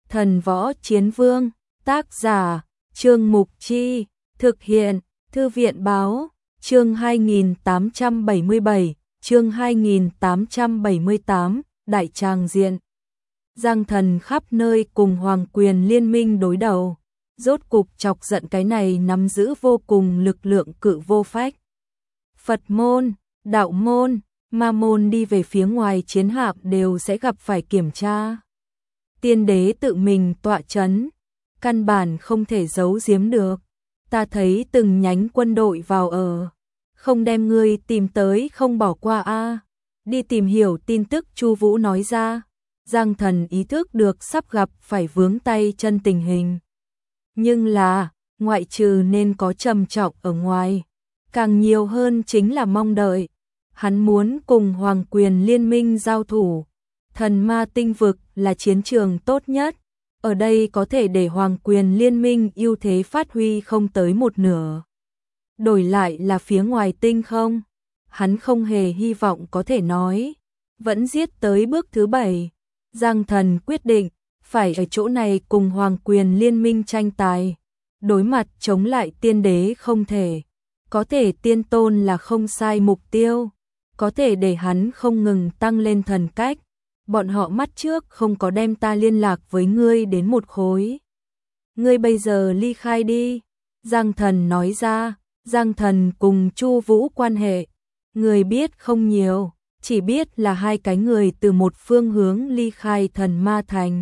Thần Võ Chiến Vương, tác giả, Trương Mục Chi, thực hiện, Thư viện Báo, chương 2877, chương 2878, Đại Tràng Diện. Giang Thần khắp nơi cùng Hoàng Quyền Liên minh đối đầu, rốt cục chọc giận cái này nắm giữ vô cùng lực lượng cự vô phách. Phật môn, đạo môn, ma môn đi về phía ngoài chiến hạm đều sẽ gặp phải kiểm tra. Tiên đế tự mình tọa chấn, căn bản không thể giấu giếm được. Ta thấy từng nhánh quân đội vào ở, không đem ngươi tìm tới không bỏ qua a. Đi tìm hiểu tin tức, Chu Vũ nói ra. Giang Thần ý thức được sắp gặp phải vướng tay chân tình hình. Nhưng là, ngoại trừ nên có trầm trọng ở ngoài, càng nhiều hơn chính là mong đợi. Hắn muốn cùng Hoàng Quyền Liên minh giao thủ. Thần Ma tinh vực là chiến trường tốt nhất. Ở đây có thể để Hoàng Quyền Liên minh ưu thế phát huy không tới một nửa. Đổi lại là phía ngoài tinh không, hắn không hề hy vọng có thể nói. Vẫn giết tới bước thứ 7. Giang Thần quyết định, phải ở chỗ này cùng Hoàng Quyền Liên minh tranh tài. Đối mặt chống lại tiên đế không thể. Có thể tiên tôn là không sai mục tiêu. Có thể để hắn không ngừng tăng lên thần cách. Bọn họ mắt trước không có đem ta liên lạc với ngươi đến một khối. Ngươi bây giờ ly khai đi. Giang Thần nói ra. Giang Thần cùng Chu Vũ quan hệ, người biết không nhiều, chỉ biết là hai cái người từ một phương hướng ly khai Thần Ma Thành.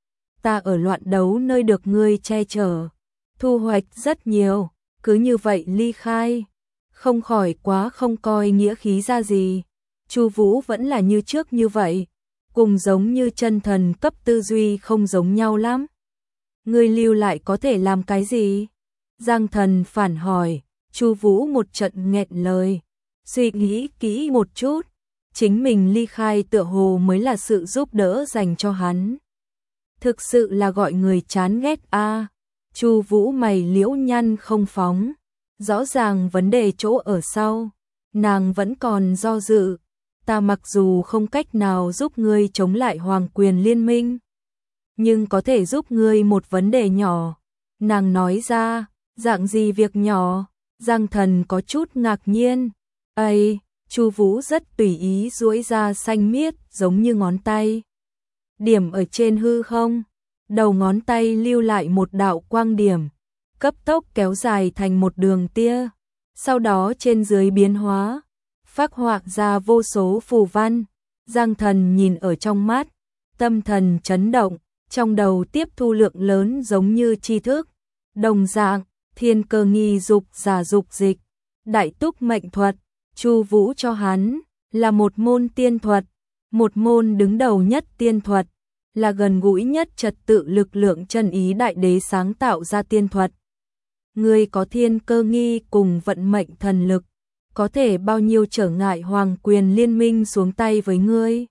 Ta ở loạn đấu nơi được ngươi che chở, thu hoạch rất nhiều, cứ như vậy ly khai, không khỏi quá không coi nghĩa khí ra gì. Chu Vũ vẫn là như trước như vậy, cùng giống như chân thần cấp tư duy không giống nhau lắm. Ngươi lưu lại có thể làm cái gì? Giang Thần phản hỏi. Chu Vũ một trận nghẹn lời, suy nghĩ kỹ một chút, chính mình ly khai tựa hồ mới là sự giúp đỡ dành cho hắn. Thực sự là gọi người chán ghét a. Chu Vũ mày liễu nhăn không phóng, rõ ràng vấn đề chỗ ở sau, nàng vẫn còn do dự. Ta mặc dù không cách nào giúp ngươi chống lại Hoàng Quyền Liên minh, nhưng có thể giúp ngươi một vấn đề nhỏ. Nàng nói ra, dạng gì việc nhỏ? Giang Thần có chút ngạc nhiên. Ây, Chu Vũ rất tùy ý duỗi ra xanh miết giống như ngón tay. Điểm ở trên hư không, đầu ngón tay lưu lại một đạo quang điểm, cấp tốc kéo dài thành một đường tia. Sau đó trên dưới biến hóa, phác họa ra vô số phù văn. Giang Thần nhìn ở trong mắt, tâm thần chấn động, trong đầu tiếp thu lượng lớn giống như tri thức. Đồng dạng, Thiên Cơ Nghi dục giả dục dịch, Đại Túc mệnh thuật, Chu Vũ cho hắn là một môn tiên thuật, một môn đứng đầu nhất tiên thuật, là gần gũi nhất trật tự lực lượng chân ý đại đế sáng tạo ra tiên thuật. Ngươi có Thiên Cơ Nghi cùng vận mệnh thần lực, có thể bao nhiêu trở ngại Hoàng Quyền Liên minh xuống tay với ngươi.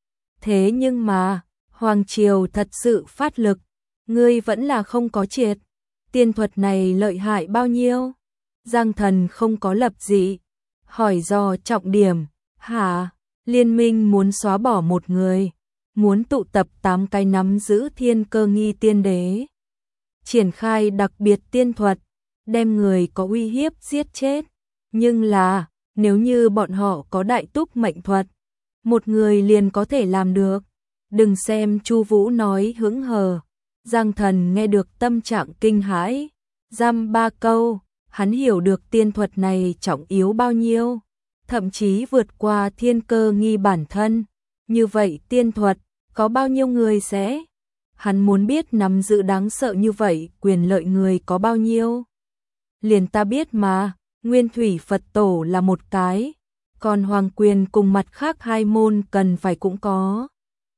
Thế nhưng mà, Hoàng triều thật sự phát lực, ngươi vẫn là không có triệt. Tiên thuật này lợi hại bao nhiêu? Giang Thần không có lập dị, hỏi dò trọng điểm. Hả? Liên minh muốn xóa bỏ một người, muốn tụ tập 8 cái nắm giữ Thiên Cơ Nghi tiên đế, triển khai đặc biệt tiên thuật, đem người có uy hiếp giết chết. Nhưng là, nếu như bọn họ có Đại Túc mệnh thuật, một người liền có thể làm được. Đừng xem Chu Vũ nói hững hờ. Giang Thần nghe được tâm trạng kinh hãi, dăm 3 câu, hắn hiểu được tiên thuật này trọng yếu bao nhiêu, thậm chí vượt qua Thiên Cơ Nghi bản thân. Như vậy tiên thuật, có bao nhiêu người sẽ? Hắn muốn biết nắm giữ đáng sợ như vậy quyền lợi người có bao nhiêu. Liền ta biết mà, Nguyên Thủy Phật Tổ là một cái, còn Hoàng Quyền cùng mặt khác 2 môn cần phải cũng có.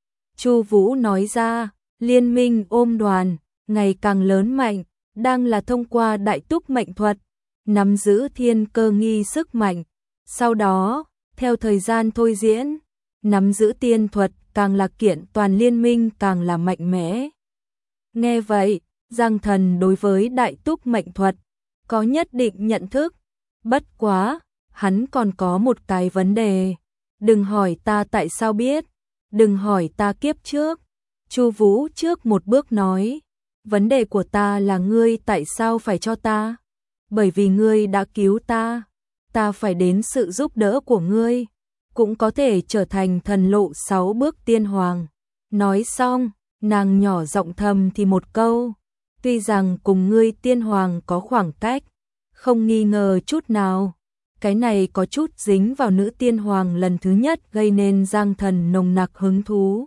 Chu Vũ nói ra. Liên minh ôm đoàn, ngày càng lớn mạnh, đang là thông qua Đại Túc mệnh thuật, nắm giữ Thiên Cơ Nghi sức mạnh. Sau đó, theo thời gian thôi diễn, nắm giữ tiên thuật càng là kiện toàn liên minh càng là mạnh mẽ. Nghe vậy, Giang Thần đối với Đại Túc mệnh thuật có nhất định nhận thức. Bất quá, hắn còn có một cái vấn đề. Đừng hỏi ta tại sao biết, đừng hỏi ta kiếp trước. Chu Vũ trước một bước nói, vấn đề của ta là ngươi tại sao phải cho ta? Bởi vì ngươi đã cứu ta, ta phải đến sự giúp đỡ của ngươi, cũng có thể trở thành thần lộ 6 bước tiên hoàng. Nói xong, nàng nhỏ giọng thầm thì một câu, tuy rằng cùng ngươi tiên hoàng có khoảng cách, không nghi ngờ chút nào. Cái này có chút dính vào nữ tiên hoàng lần thứ nhất gây nên Giang Thần nồng nặc hứng thú.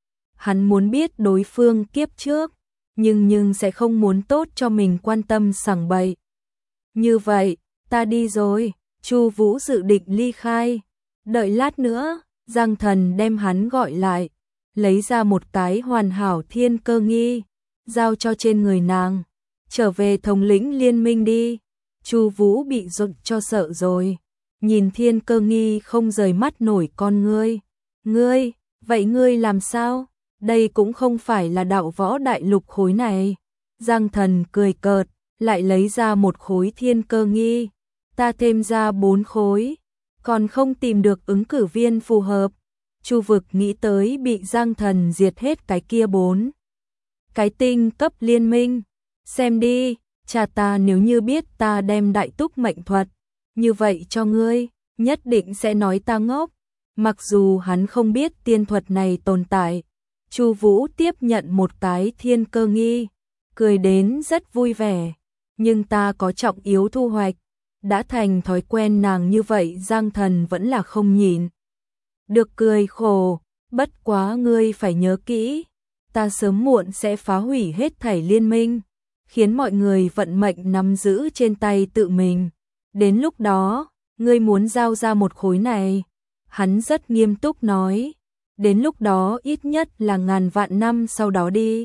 Hắn muốn biết đối phương kiếp trước, nhưng sẽ không muốn tốt cho mình quan tâm sằng bậy. Như vậy, ta đi rồi, Chu Vũ dự định ly khai. Đợi lát nữa, Giang Thần đem hắn gọi lại, lấy ra một cái hoàn hảo thiên cơ nghi, giao cho trên người nàng. Trở về thống lĩnh liên minh đi. Chu Vũ bị giật cho sợ rồi, nhìn thiên cơ nghi không rời mắt nổi con ngươi. Ngươi, vậy ngươi làm sao? Đây cũng không phải là đạo võ đại lục khối này. Giang Thần cười cợt, lại lấy ra một khối thiên cơ nghi. Ta thêm ra 4 khối, còn không tìm được ứng cử viên phù hợp. Chu Vực nghĩ tới bị Giang Thần diệt hết cái kia 4 cái tinh cấp liên minh. Xem đi, cha ta nếu như biết ta đem đại túc mệnh thuật như vậy cho ngươi, nhất định sẽ nói ta ngốc. Mặc dù hắn không biết tiên thuật này tồn tại, Chu Vũ tiếp nhận một cái thiên cơ nghi, cười đến rất vui vẻ. Nhưng ta có trọng yếu thu hoạch. Đã thành thói quen nàng như vậy, Giang Thần vẫn là không nhịn được cười khổ. Bất quá ngươi phải nhớ kỹ, ta sớm muộn sẽ phá hủy hết thảy liên minh, khiến mọi người vận mệnh nắm giữ trên tay tự mình. Đến lúc đó, ngươi muốn giao ra một khối này. Hắn rất nghiêm túc nói, đến lúc đó ít nhất là ngàn vạn năm sau đó đi.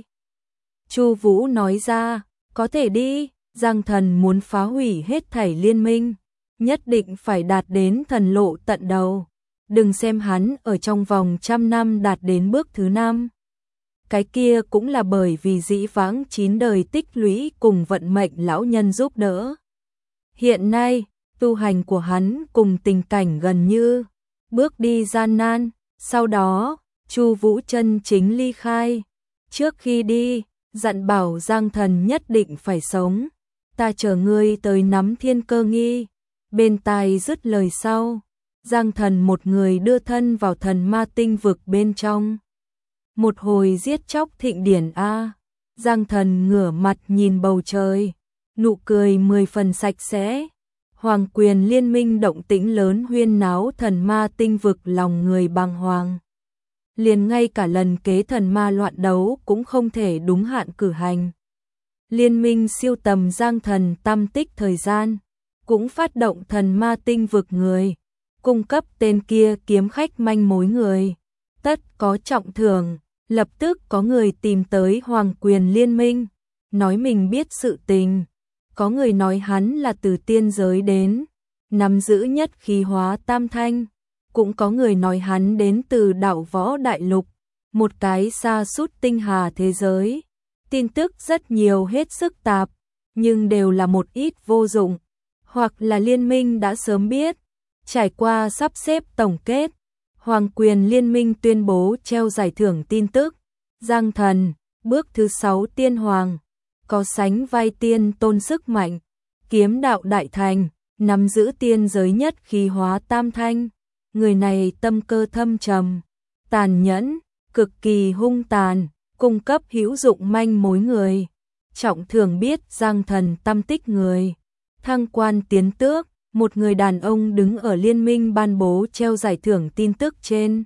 Chu Vũ nói ra, có thể đi. Giang Thần muốn phá hủy hết thảy liên minh, nhất định phải đạt đến thần lộ tận đầu. Đừng xem hắn ở trong vòng 100 năm đạt đến bước thứ 5. Cái kia cũng là bởi vì dĩ vãng 9 đời tích lũy cùng vận mệnh lão nhân giúp đỡ. Hiện nay, tu hành của hắn cùng tình cảnh gần như bước đi gian nan. Sau đó, Chu Vũ chân chính ly khai. Trước khi đi, dặn bảo Giang Thần nhất định phải sống. Ta chờ ngươi tới nắm thiên cơ nghi. Bên tai dứt lời sau, Giang Thần một người đưa thân vào thần ma tinh vực bên trong. Một hồi giết chóc thịnh điển a. Giang Thần ngửa mặt nhìn bầu trời, nụ cười 10 phần sạch sẽ. Hoàng quyền liên minh động tĩnh lớn huyên náo thần ma tinh vực, lòng người bàng hoàng. Liền ngay cả lần kế thần ma loạn đấu cũng không thể đúng hạn cử hành. Liên minh siêu tầm Giang Thần tam tích thời gian, cũng phát động thần ma tinh vực người, cung cấp tên kia kiếm khách manh mối người. Tất có trọng thưởng, lập tức có người tìm tới Hoàng quyền liên minh, nói mình biết sự tình. Có người nói hắn là từ tiên giới đến, nắm giữ nhất khí hóa tam thanh. Cũng có người nói hắn đến từ đạo võ đại lục, một cái xa sút tinh hà thế giới. Tin tức rất nhiều, hết sức tạp, nhưng đều là một ít vô dụng, hoặc là liên minh đã sớm biết. Trải qua sắp xếp tổng kết, Hoàng quyền liên minh tuyên bố treo giải thưởng tin tức. Giang Thần, bước thứ 6 tiên hoàng, có sánh vai tiên tôn sức mạnh, kiếm đạo đại thành, nắm giữ tiên giới nhất khí hóa tam thanh. Người này tâm cơ thâm trầm, tàn nhẫn, cực kỳ hung tàn, cung cấp hữu dụng manh mối người. Trọng thưởng biết Giang Thần tâm tích người, thăng quan tiến tước. Một người đàn ông đứng ở liên minh ban bố treo giải thưởng tin tức trên,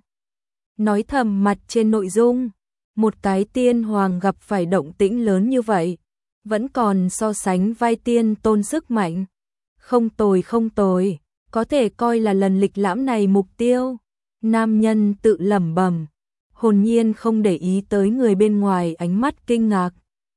nói thầm mặt trên nội dung. Một cái tiên hoàng gặp phải động tĩnh lớn như vậy, vẫn còn so sánh vai tiên tôn sức mạnh. Không tồi không tồi, có thể coi là lần lịch lãm này mục tiêu. Nam nhân tự lẩm bẩm, hồn nhiên không để ý tới người bên ngoài ánh mắt kinh ngạc.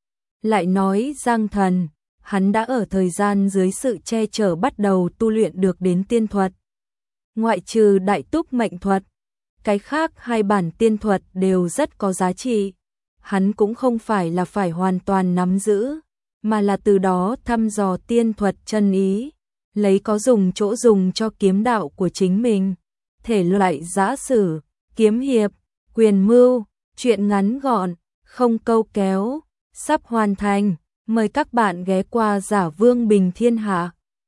Lại nói Giang Thần, hắn đã ở thời gian dưới sự che chở bắt đầu tu luyện được đến tiên thuật. Ngoại trừ đại túc mệnh thuật, cái khác 2 bản tiên thuật đều rất có giá trị. Hắn cũng không phải là phải hoàn toàn nắm giữ, mà là từ đó thăm dò tiên thuật chân ý, lấy có dùng chỗ dùng cho kiếm đạo của chính mình. Thể loại giã sử, kiếm hiệp, quyền mưu, truyện ngắn gọn, không câu kéo, sắp hoàn thành, mời các bạn ghé qua Giả Vương Bình Thiên Hạ.